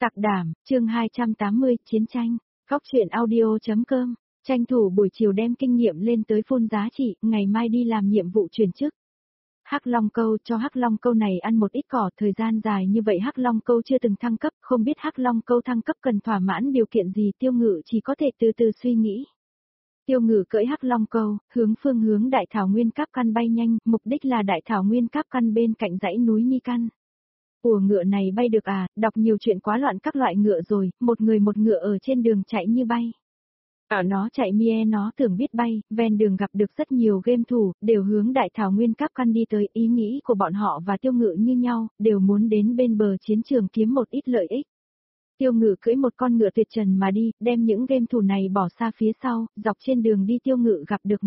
Sạc đảm, chương 280, chiến tranh. Góc truyện audio.com. Tranh thủ buổi chiều đem kinh nghiệm lên tới phun giá trị, ngày mai đi làm nhiệm vụ chuyển chức. Hắc Long Câu, cho Hắc Long Câu này ăn một ít cỏ, thời gian dài như vậy Hắc Long Câu chưa từng thăng cấp, không biết Hắc Long Câu thăng cấp cần thỏa mãn điều kiện gì, Tiêu Ngự chỉ có thể từ từ suy nghĩ. Tiêu Ngự cưỡi Hắc Long Câu, hướng Đại Thảo Nguyên Cáp Căn bay nhanh, mục đích là Đại Thảo Nguyên Cáp Căn bên cạnh dãy núi Ni Căn. Ủa, ngựa này bay được à, đọc nhiều chuyện quá loạn các loại ngựa rồi, một ngựa ở trên đường chạy như bay. Ở nó chạy mie nó tưởng biết bay, ven đường gặp được rất nhiều game thủ, đều hướng Đại Thảo Nguyên Cáp Căn đi tới, ý nghĩ của bọn họ và Tiêu Ngự như nhau, đều muốn đến bên bờ chiến trường kiếm một ít lợi ích. Tiêu Ngự cưỡi một con ngựa tuyệt trần mà đi, đem những game thủ này bỏ xa phía sau, dọc trên đường đi Tiêu Ngự gặp được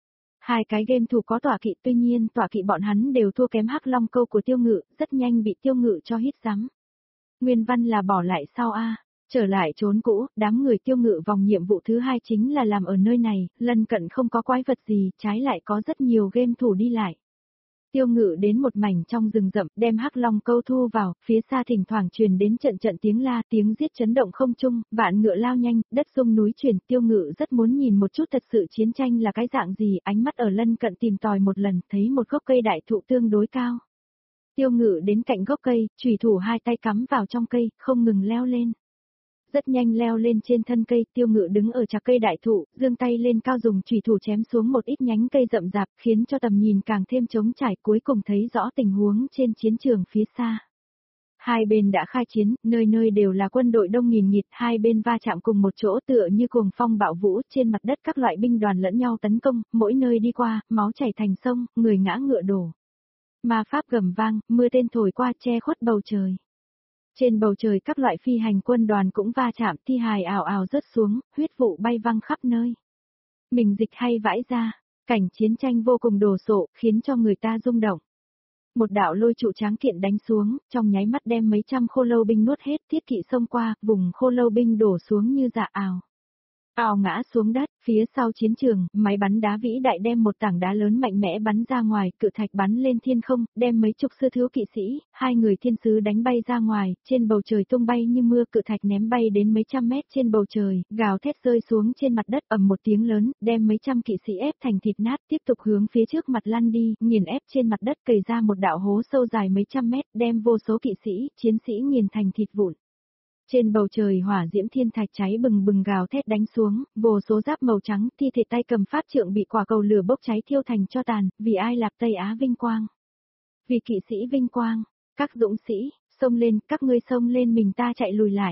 hai cái game thủ có tọa kỵ, tuy nhiên tọa kỵ bọn hắn đều thua kém Hắc Long Câu của Tiêu Ngự, rất nhanh bị Tiêu Ngự cho hít rắm. Nguyên văn là bỏ lại sau a, trở lại trốn cũ, đám người Tiêu Ngự vòng nhiệm vụ thứ 2 chính là làm ở nơi này, lân cận không có quái vật gì, trái lại có rất nhiều game thủ đi lại. Tiêu Ngự đến một mảnh trong rừng rậm, đem Hắc Long Câu thu vào, phía xa thỉnh thoảng truyền đến trận tiếng la, tiếng giết chấn động không trung, vạn ngựa lao nhanh, đất rung núi chuyển, Tiêu Ngự rất muốn nhìn một chút thật sự chiến tranh là cái dạng gì, ánh mắt ở lân cận tìm tòi một lần, thấy một gốc cây đại thụ tương đối cao. Tiêu Ngự đến cạnh gốc cây, chủy thủ hai tay cắm vào trong cây, không ngừng leo lên. Rất nhanh leo lên trên thân cây, Tiêu Ngự đứng ở chạc cây đại thụ, giương tay lên cao dùng chủy thủ chém xuống một ít nhánh cây rậm rạp, khiến cho tầm nhìn càng thêm trống trải, cuối cùng thấy rõ tình huống trên chiến trường phía xa. Hai bên đã khai chiến, nơi nơi đều là quân đội đông nghìn nghịt, hai bên va chạm cùng một chỗ tựa như cuồng phong bạo vũ, trên mặt đất các loại binh đoàn lẫn nhau tấn công, mỗi nơi đi qua, máu chảy thành sông, người ngã ngựa đổ. Ma pháp gầm vang, mưa tên thổi qua che khuất bầu trời. Trên bầu trời các loại phi hành quân đoàn cũng va chạm, thi hài ào ào rớt xuống, huyết vụ bay văng khắp nơi. Mình dịch hay vãi ra, cảnh chiến tranh vô cùng đồ sộ, khiến cho người ta rung động. Một đạo lôi trụ tráng kiện đánh xuống, trong nháy mắt đem mấy trăm khô lâu binh nuốt hết, thiết kỵ xông qua, vùng khô lâu binh đổ xuống như dạ ào. Ào ngã xuống đất, phía sau chiến trường, máy bắn đá vĩ đại đem một tảng đá lớn mạnh mẽ bắn ra ngoài, cự thạch bắn lên thiên không, đem mấy chục sư thiếu kỵ sĩ, hai người thiên sứ đánh bay ra ngoài, trên bầu trời tung bay như mưa, cự thạch ném bay đến mấy trăm mét trên bầu trời, gào thét rơi xuống trên mặt đất ầm một tiếng lớn, đem mấy trăm kỵ sĩ ép thành thịt nát, tiếp tục hướng phía trước mặt lăn đi, nghiền ép trên mặt đất cày ra một đạo hố sâu dài mấy trăm mét, đem vô số kỵ sĩ, chiến sĩ nghiền thành thịt vụn. Trên bầu trời hỏa diễm thiên thạch cháy bừng bừng gào thét đánh xuống, vô số giáp màu trắng, thi thể tay cầm pháp trượng bị quả cầu lửa bốc cháy thiêu thành cho tàn, vì Ai Lạp Tây Á vinh quang. Vì kỵ sĩ vinh quang, các dũng sĩ, xông lên, các ngươi xông lên mình ta chạy lùi lại.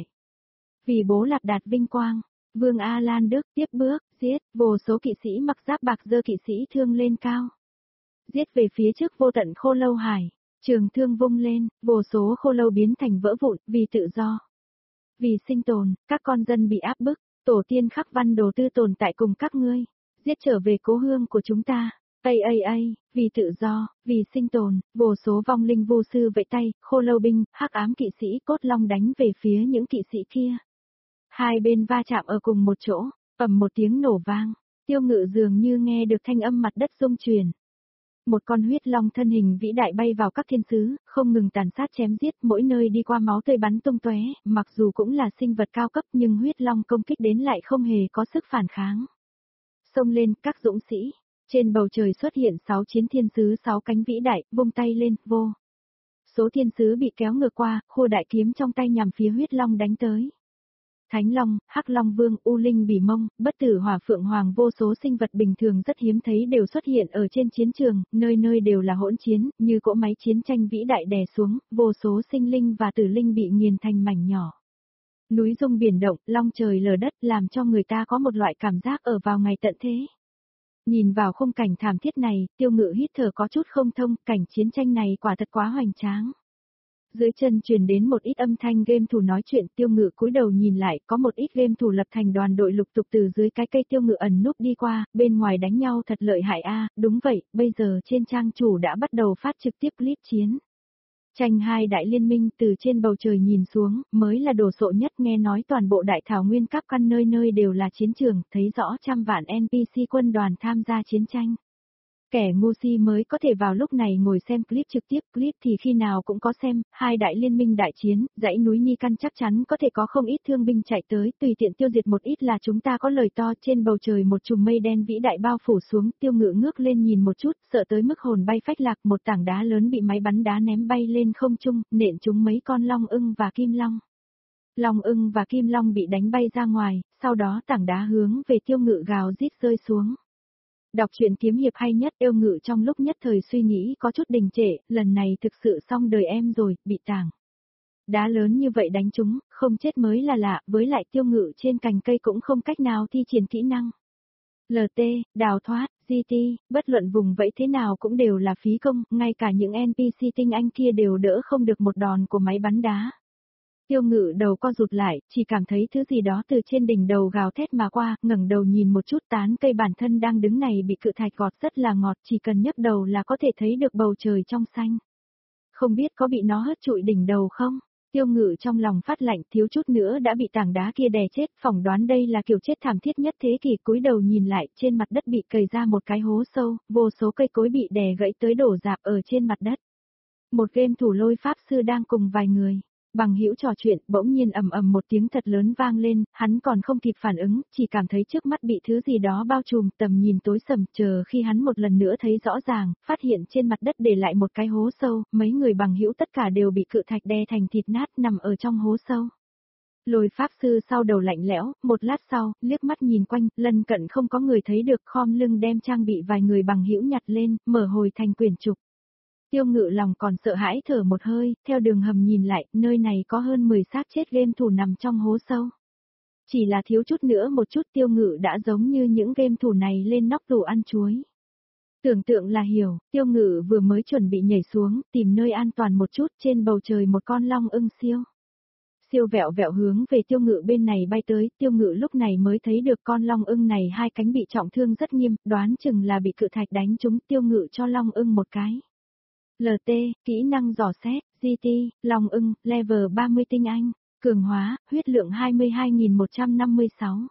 Vì Bố Lạp Đạt vinh quang, Vương A Lan Đức tiếp bước, giết, vô số kỵ sĩ mặc giáp bạc dơ kỵ sĩ thương lên cao. Giết về phía trước vô tận khô lâu hải, trường thương vung lên, vô số khô lâu biến thành vỡ vụn, vì tự do. Vì sinh tồn, các con dân bị áp bức, tổ tiên khắc văn đồ tư tồn tại cùng các ngươi, giết trở về cố hương của chúng ta, vì tự do, vì sinh tồn, vô số vong linh vô sư vẫy tay, khô lâu binh, hắc ám kỵ sĩ cốt long đánh về phía những kỵ sĩ kia. Hai bên va chạm ở cùng một chỗ, ầm một tiếng nổ vang, Tiêu Ngự dường như nghe được thanh âm mặt đất rung chuyển. Một con huyết long thân hình vĩ đại bay vào các thiên sứ, không ngừng tàn sát chém giết, mỗi nơi đi qua máu tươi bắn tung tóe, mặc dù cũng là sinh vật cao cấp nhưng huyết long công kích đến lại không hề có sức phản kháng. Xông lên, các dũng sĩ, trên bầu trời xuất hiện 6 chiến thiên sứ 6 cánh vĩ đại, vung tay lên, vô. Số thiên sứ bị kéo ngược qua, khua đại kiếm trong tay nhằm phía huyết long đánh tới. Thánh Long, Hắc Long Vương, U Linh Bỉ Mông, Bất Tử Hỏa Phượng Hoàng vô số sinh vật bình thường rất hiếm thấy đều xuất hiện ở trên chiến trường, nơi nơi đều là hỗn chiến, như cỗ máy chiến tranh vĩ đại đè xuống, vô số sinh linh và tử linh bị nghiền thành mảnh nhỏ. Núi rung biển động, long trời lở đất làm cho người ta có một loại cảm giác ở vào ngày tận thế. Nhìn vào khung cảnh thảm thiết này, Tiêu Ngự hít thở có chút không thông, cảnh chiến tranh này quả thật quá hoành tráng. Dưới chân truyền đến một ít âm thanh game thủ nói chuyện, Tiêu Ngự cúi đầu nhìn lại, có một ít game thủ lập thành đoàn đội lục tục từ dưới cái cây Tiêu Ngự ẩn núp đi qua, bên ngoài đánh nhau thật lợi hại a, đúng vậy, bây giờ trên trang chủ đã bắt đầu phát trực tiếp clip chiến. Tranh hai đại liên minh từ trên bầu trời nhìn xuống, mới là đồ sộ nhất, nghe nói toàn bộ Đại Thảo Nguyên Cáp Căn nơi nơi đều là chiến trường, thấy rõ trăm vạn NPC quân đoàn tham gia chiến tranh. Kẻ ngu si mới có thể vào lúc này ngồi xem clip trực tiếp, clip thì khi nào cũng có xem, hai đại liên minh đại chiến, dãy núi Ni Căn chắc chắn có thể có không ít thương binh chạy tới, tùy tiện tiêu diệt một ít là chúng ta có lời to. Trên bầu trời một chùm mây đen vĩ đại bao phủ xuống, Tiêu Ngự ngước lên nhìn một chút, sợ tới mức hồn bay phách lạc, một tảng đá lớn bị máy bắn đá ném bay lên không trung, nện trúng mấy con long ưng và kim long. Long ưng và kim long bị đánh bay ra ngoài, sau đó tảng đá hướng về Tiêu Ngự gào rít rơi xuống. Đọc truyện kiếm hiệp hay nhất. Tiêu Ngự trong lúc nhất thời suy nghĩ có chút đình trệ, lần này thực sự xong đời em rồi, bị tảng đá lớn như vậy đánh trúng, không chết mới là lạ, với lại Tiêu Ngự trên cành cây cũng không cách nào thi triển kỹ năng. LT, đào thoát, GT, bất luận vùng vẫy thế nào cũng đều là phí công, ngay cả những NPC tinh anh kia đều đỡ không được một đòn của máy bắn đá. Tiêu Ngự đầu co rụt lại, chỉ cảm thấy thứ gì đó từ trên đỉnh đầu gào thét mà qua, ngẩng đầu nhìn một chút tán cây bản thân đang đứng này bị cự thạch gọt rất là ngọt, chỉ cần nhấc đầu là có thể thấy được bầu trời trong xanh. Không biết có bị nó hất trụi đỉnh đầu không? Tiêu Ngự trong lòng phát lạnh, thiếu chút nữa đã bị tảng đá kia đè chết, phỏng đoán đây là kiểu chết thảm thiết nhất thế kỷ. Cúi đầu nhìn lại, trên mặt đất bị cày ra một cái hố sâu, vô số cây cối bị đè gãy tới đổ rạp ở trên mặt đất. Một game thủ Lôi pháp sư đang cùng vài người bằng hữu trò chuyện, bỗng nhiên ầm ầm một tiếng thật lớn vang lên, hắn còn không kịp phản ứng, chỉ cảm thấy trước mắt bị thứ gì đó bao trùm, tầm nhìn tối sầm, chờ khi hắn một lần nữa thấy rõ ràng, phát hiện trên mặt đất để lại một cái hố sâu, mấy người bằng hữu tất cả đều bị cự thạch đè thành thịt nát nằm ở trong hố sâu. Lôi pháp sư sau đầu lạnh lẽo, một lát sau, liếc mắt nhìn quanh, lân cận không có người thấy được, khom lưng đem trang bị vài người bằng hữu nhặt lên, mở hồi thành quyển trục. Tiêu Ngự lòng còn sợ hãi thở một hơi, theo đường hầm nhìn lại, nơi này có hơn 10 xác chết game thủ nằm trong hố sâu. Chỉ là thiếu chút nữa một chút Tiêu Ngự đã giống như những game thủ này lên nóc tủ ăn chuối. Tưởng tượng là hiểu, Tiêu Ngự vừa mới chuẩn bị nhảy xuống, tìm nơi an toàn một chút, trên bầu trời một con long ưng siêu vẹo vẹo hướng về Tiêu Ngự bên này bay tới. Tiêu Ngự lúc này mới thấy được con long ưng này hai cánh bị trọng thương rất nghiêm, đoán chừng là bị cự thạch đánh trúng. Tiêu Ngự cho long ưng một cái LT, kỹ năng dò xét, GT, Long ưng, level 30 tinh anh, cường hóa, huyết lượng 22.156.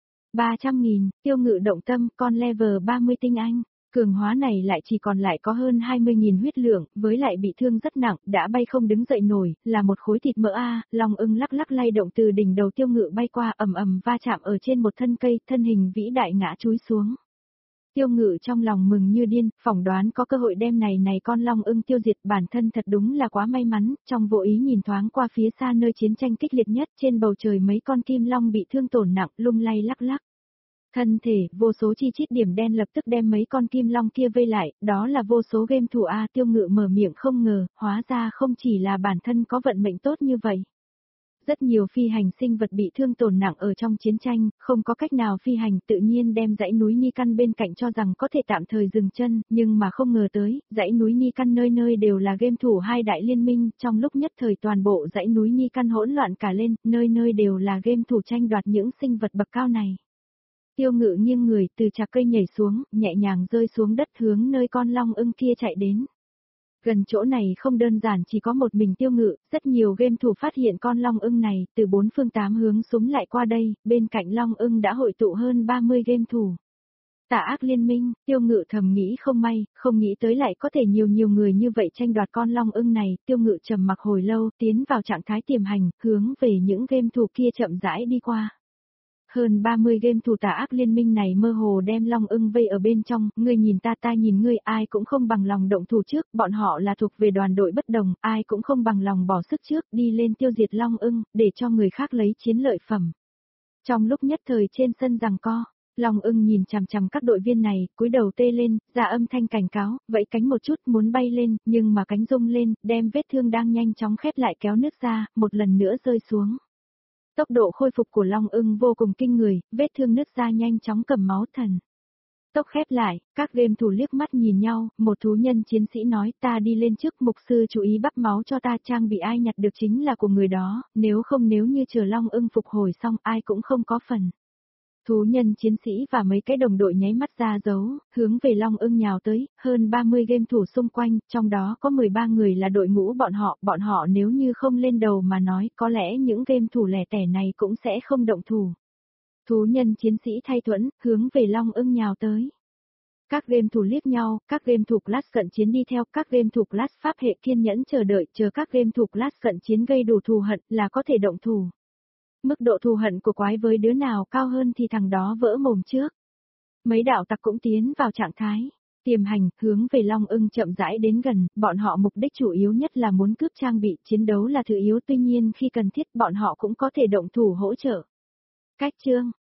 300.000, Tiêu Ngự động tâm, con level 30 tinh anh, cường hóa này lại chỉ còn lại có hơn 20.000 huyết lượng, với lại bị thương rất nặng, đã bay không đứng dậy nổi, là một khối thịt mỡ a. Long ưng lắc lắc lay động từ đỉnh đầu Tiêu Ngự bay qua, ầm ầm va chạm ở trên một thân cây, thân hình vĩ đại ngã chúi xuống. Tiêu Ngự trong lòng mừng như điên, phỏng đoán có cơ hội đem này con long ưng tiêu diệt, bản thân thật đúng là quá may mắn, trong vô ý nhìn thoáng qua phía xa nơi chiến tranh kích liệt nhất, trên bầu trời mấy con kim long bị thương tổn nặng, lung lay lắc lắc. Thân thể, vô số chi chít điểm đen lập tức đem mấy con kim long kia vây lại, đó là vô số game thủ A. Tiêu Ngự mở miệng không ngờ, hóa ra không chỉ là bản thân có vận mệnh tốt như vậy. Rất nhiều phi hành sinh vật bị thương tổn nặng ở trong chiến tranh, không có cách nào phi hành, tự nhiên đem dãy núi Ni Căn bên cạnh cho rằng có thể tạm thời dừng chân, nhưng mà không ngờ tới, dãy núi Ni Căn nơi nơi đều là game thủ hai đại liên minh, trong lúc nhất thời toàn bộ dãy núi Ni Căn hỗn loạn cả lên, nơi nơi đều là game thủ tranh đoạt những sinh vật bậc cao này. Tiêu Ngự nghiêng người từ chạc cây nhảy xuống, nhẹ nhàng rơi xuống đất hướng nơi con long ưng kia chạy đến. Gần chỗ này không đơn giản chỉ có một mình Tiêu Ngự, rất nhiều game thủ phát hiện con long ưng này, từ bốn phương tám hướng súng lại qua đây, bên cạnh long ưng đã hội tụ hơn 30 game thủ. Tà ác liên minh, Tiêu Ngự thầm nghĩ không may, không nghĩ tới lại có thể nhiều người như vậy tranh đoạt con long ưng này. Tiêu Ngự trầm mặc hồi lâu, tiến vào trạng thái tiềm hành, hướng về những game thủ kia chậm rãi đi qua. Hơn 30 game thủ tà ác liên minh này mơ hồ đem long ưng vây ở bên trong, ngươi nhìn ta nhìn ngươi, ai cũng không bằng lòng động thủ trước, bọn họ là thuộc về đoàn đội bất đồng, ai cũng không bằng lòng bỏ sức trước, đi lên tiêu diệt long ưng, để cho người khác lấy chiến lợi phẩm. Trong lúc nhất thời trên sân giằng co, long ưng nhìn chằm chằm các đội viên này, cúi đầu tê lên, ra âm thanh cảnh cáo, vẫy cánh một chút muốn bay lên, nhưng mà cánh rung lên, đem vết thương đang nhanh chóng khép lại kéo nước ra, một lần nữa rơi xuống. Tốc độ khôi phục của long ưng vô cùng kinh người, vết thương nứt ra nhanh chóng cầm máu thần. Tốc khép lại, các game thủ liếc mắt nhìn nhau, một thú nhân chiến sĩ nói ta đi lên trước, mục sư chú ý bắp máu cho ta, trang bị ai nhặt được chính là của người đó, nếu như chờ long ưng phục hồi xong ai cũng không có phần. Thú nhân chiến sĩ và mấy cái đồng đội nháy mắt ra dấu, hướng về long ưng nhào tới, hơn 30 game thủ xung quanh, trong đó có 13 người là đội ngũ bọn họ nếu như không lên đầu mà nói, có lẽ những game thủ lẻ tẻ này cũng sẽ không động thủ. Thú nhân chiến sĩ thay thuẫn, hướng về long ưng nhào tới. Các game thủ liếc nhau, các game thủ class cận chiến đi theo, các game thủ class pháp hệ kiên nhẫn chờ đợi, chờ các game thủ class cận chiến gây đủ thù hận là có thể động thủ. Mức độ thù hận của quái với đứa nào cao hơn thì thằng đó vỡ mồm trước. Mấy đạo tặc cũng tiến vào trạng thái tiềm hành, hướng về Long Ưng chậm rãi đến gần, bọn họ mục đích chủ yếu nhất là muốn cướp trang bị, chiến đấu là thứ yếu, tuy nhiên khi cần thiết bọn họ cũng có thể động thủ hỗ trợ. Cách chương